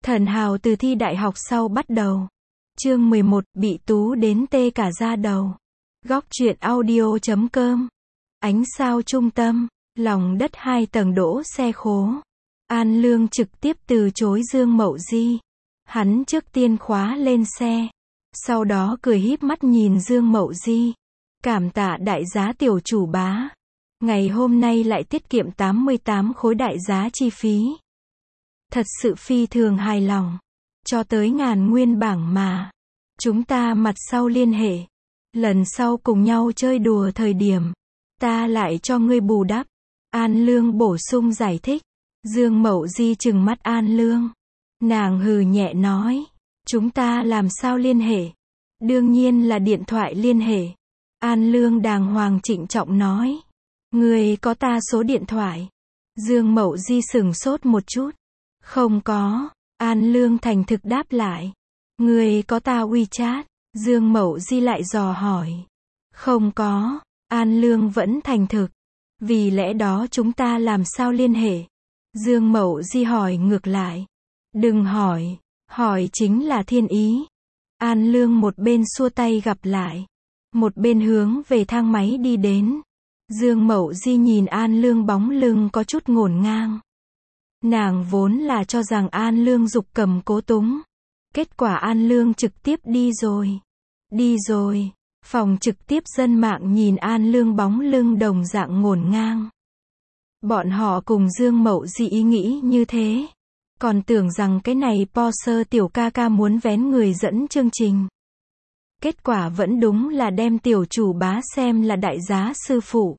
Thần hào từ thi đại học sau bắt đầu. Chương 11, bị Tú đến tê cả da đầu. Góc truyện audio.com. Ánh sao trung tâm, lòng đất 2 tầng đỗ xe khố. An Lương trực tiếp từ chối Dương Mậu Di. Hắn trước tiên khóa lên xe. Sau đó cười híp mắt nhìn Dương Mậu Di. Cảm tạ đại giá tiểu chủ bá. Ngày hôm nay lại tiết kiệm 88 khối đại giá chi phí. Thật sự phi thường hài lòng. Cho tới 1000 nguyên bảng mà. Chúng ta mặt sau liên hệ. Lần sau cùng nhau chơi đùa thời điểm. Ta lại cho ngươi bù đắp. An Lương bổ sung giải thích. Dương Mậu Di trừng mắt An Lương. Nàng hừ nhẹ nói. Chúng ta làm sao liên hệ? Đương nhiên là điện thoại liên hệ. An Lương đàng hoàng trịnh trọng nói. Ngươi có ta số điện thoại? Dương Mậu Di sửng sốt một chút. Không có. An Lương thành thực đáp lại. Ngươi có ta WeChat? Dương Mậu Di lại dò hỏi. Không có. An Lương vẫn thành thực. Vì lẽ đó chúng ta làm sao liên hệ? Dương Mậu Di hỏi ngược lại. Đừng hỏi. Hỏi chính là thiên ý. An Lương một bên xua tay gặp lại. Một bên hướng về thang máy đi đến. Dương Mậu Di nhìn An Lương bóng lưng có chút ngổn ngang. Nàng vốn là cho rằng An Lương giục cầm cố túng. Kết quả An Lương trực tiếp đi rồi. Đi rồi. Phòng trực tiếp dân mạng nhìn An Lương bóng lưng đồng dạng ngổn ngang. Bọn họ cùng Dương Mậu Di ý nghĩ như thế. Còn tưởng rằng cái này Porsche tiểu ca ca muốn vén người dẫn chương trình. Kết quả vẫn đúng là đem tiểu chủ bá xem là đại giá sư phụ.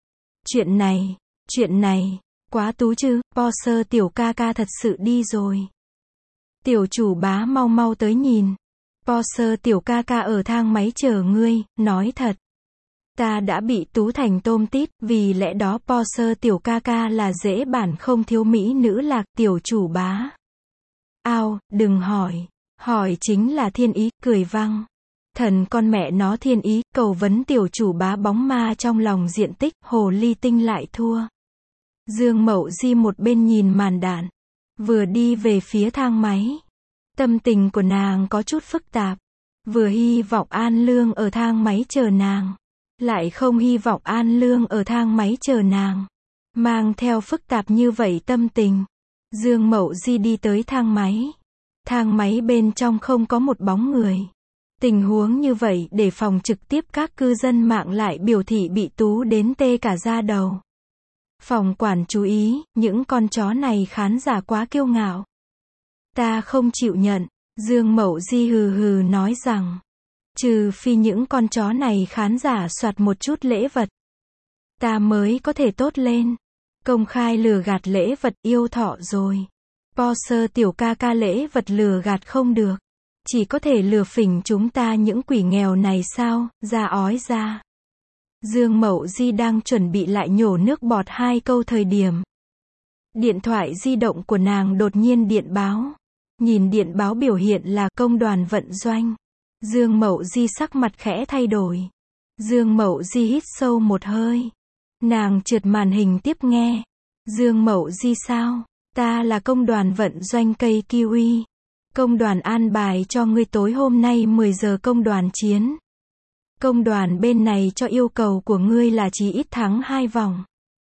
Chuyện này, quá tú chứ, Porsche tiểu ca ca thật sự đi rồi. Tiểu chủ bá mau mau tới nhìn. Porsche tiểu ca ca ở thang máy chờ ngươi, nói thật. Ta đã bị tú thành tôm tít, vì lẽ đó Porsche tiểu ca ca là dễ bản không thiếu mỹ nữ lạc tiểu chủ bá. Ao, đừng hỏi. Hỏi chính là thiên ý, cười văng. Thần con mẹ nó thiên ý, cầu vấn tiểu chủ bá bóng ma trong lòng diện tích, hồ ly tinh lại thua. Dương Mậu Di một bên nhìn màn đạn. Vừa đi về phía thang máy. Tâm tình của nàng có chút phức tạp. Vừa hy vọng An Lương ở thang máy chờ nàng. Lại không hy vọng An Lương ở thang máy chờ nàng. Mang theo phức tạp như vậy tâm tình. Dương Mậu Di đi tới thang máy. Thang máy bên trong không có một bóng người. Tình huống như vậy để phòng trực tiếp các cư dân mạng lại biểu thị bị tú đến tê cả da đầu. Phòng quản chú ý, những con chó này khán giả quá kiêu ngạo. Ta không chịu nhận. Dương Mậu Di hừ hừ nói rằng. Trừ phi những con chó này khán giả soạt một chút lễ vật. Ta mới có thể tốt lên. Công khai lừa gạt lễ vật yêu thọ rồi. Porsche tiểu ca ca lễ vật lừa gạt không được. Chỉ có thể lừa phỉnh chúng ta những quỷ nghèo này sao, ra ói ra. Dương Mậu Di đang chuẩn bị lại nhổ nước bọt 2 câu thời điểm. Điện thoại di động của nàng đột nhiên điện báo. Nhìn điện báo biểu hiện là công đoàn vận doanh. Dương Mậu Di sắc mặt khẽ thay đổi. Dương Mậu Di hít sâu một hơi. Nàng trượt màn hình tiếp nghe. Dương Mậu Di sao? Ta là công đoàn vận doanh cây kiwi. Công đoàn an bài cho ngươi tối hôm nay 10 giờ công đoàn chiến. Công đoàn bên này cho yêu cầu của ngươi là chí ít thắng 2 vòng.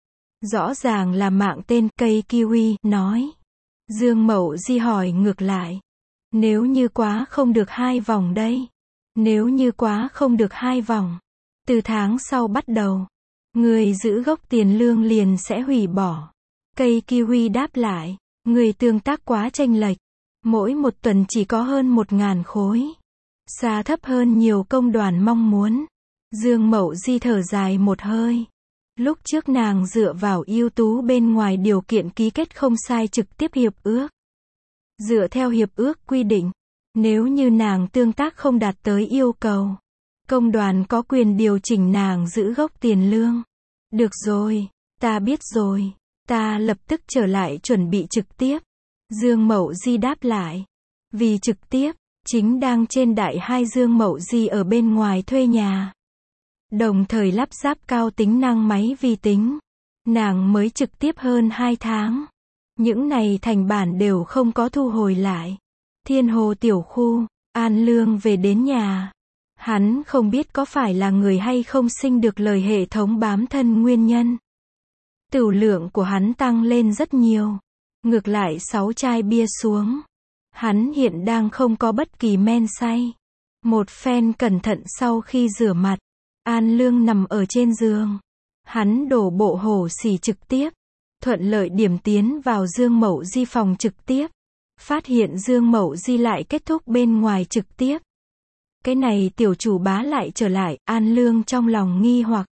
Rõ ràng là mạng tên cây kiwi, nói. Dương Mậu Di hỏi ngược lại. Nếu như quá không được 2 vòng đây. Nếu như quá không được 2 vòng. Từ tháng sau bắt đầu. Người giữ gốc tiền lương liền sẽ hủy bỏ. Cây kiwi đáp lại. Người tương tác quá chênh lệch. Mỗi một tuần chỉ có hơn 1000 khối. Xa thấp hơn nhiều công đoàn mong muốn. Dương Mậu Di thở dài một hơi. Lúc trước nàng dựa vào ưu tú bên ngoài điều kiện ký kết không sai trực tiếp hiệp ước. Dựa theo hiệp ước quy định. Nếu như nàng tương tác không đạt tới yêu cầu. Công đoàn có quyền điều chỉnh nàng giữ gốc tiền lương. Được rồi, ta biết rồi. Ta lập tức trở lại chuẩn bị trực tiếp. Dương Mậu Di đáp lại. Vì trực tiếp, chính đang trên đại 2 Dương Mậu Di ở bên ngoài thuê nhà. Đồng thời lắp ráp cao tính năng máy vi tính. Nàng mới trực tiếp hơn 2 tháng. Những này thành bản đều không có thu hồi lại. Thiên Hồ tiểu khu, An Lương về đến nhà. Hắn không biết có phải là người hay không sinh được lời hệ thống bám thân nguyên nhân. Tửu lượng của hắn tăng lên rất nhiều. Ngược lại 6 chai bia xuống. Hắn hiện đang không có bất kỳ men say. Một phen cẩn thận sau khi rửa mặt. An Lương nằm ở trên giường. Hắn đổ bộ hổ xỉ trực tiếp. Thuận lợi điểm tiến vào Dương Mậu Di phòng trực tiếp. Phát hiện Dương Mậu Di lại kết thúc bên ngoài trực tiếp. Cái này tiểu chủ bá lại trở lại, An Lương trong lòng nghi hoặc.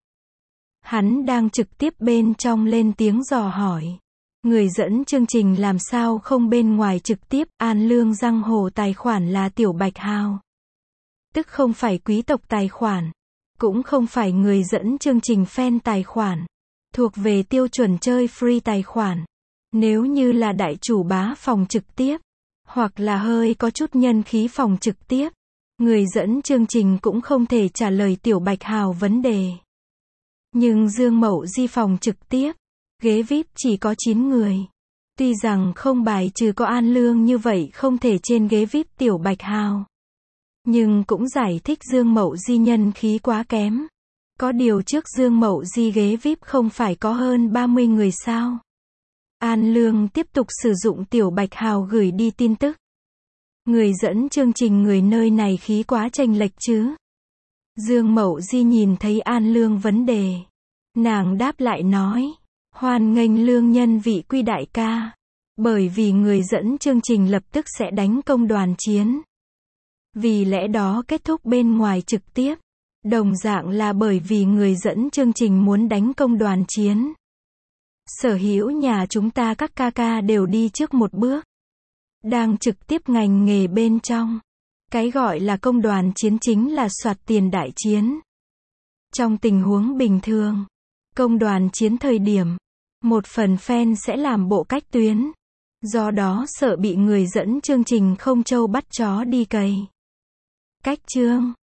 Hắn đang trực tiếp bên trong lên tiếng dò hỏi. Người dẫn chương trình làm sao không bên ngoài trực tiếp, An Lương giang hồ tài khoản là Tiểu Bạch Hào. Tức không phải quý tộc tài khoản. Cũng không phải người dẫn chương trình fan tài khoản. Thuộc về tiêu chuẩn chơi free tài khoản. Nếu như là đại chủ bá phòng trực tiếp. Hoặc là hơi có chút nhân khí phòng trực tiếp. Người dẫn chương trình cũng không thể trả lời Tiểu Bạch Hào vấn đề. Nhưng Dương Mậu Di phòng trực tiếp. Ghế VIP chỉ có 9 người. Tuy rằng không bài trừ có An Lương như vậy không thể trên ghế VIP Tiểu Bạch Hào. Nhưng cũng giải thích Dương Mậu Di nhân khí quá kém. Có điều trước Dương Mậu Di ghế VIP không phải có hơn 30 người sao? An Lương tiếp tục sử dụng Tiểu Bạch Hào gửi đi tin tức. Người dẫn chương trình người nơi này khí quá chênh lệch chứ? Dương Mậu Di nhìn thấy An Lương vấn đề. Nàng đáp lại nói. Hoan nghênh Lương nhân vị quy đại ca. Bởi vì người dẫn chương trình lập tức sẽ đánh công đoàn chiến. Vì lẽ đó kết thúc bên ngoài trực tiếp. Đồng dạng là bởi vì người dẫn chương trình muốn đánh công đoàn chiến. Sở hữu nhà chúng ta các ca ca đều đi trước một bước. Đang trực tiếp ngành nghề bên trong. Cái gọi là công đoàn chiến chính là soạt tiền đại chiến. Trong tình huống bình thường, công đoàn chiến thời điểm, một phần fan sẽ làm bộ cách tuyến. Do đó sợ bị người dẫn chương trình không trâu bắt chó đi cày. Cách chương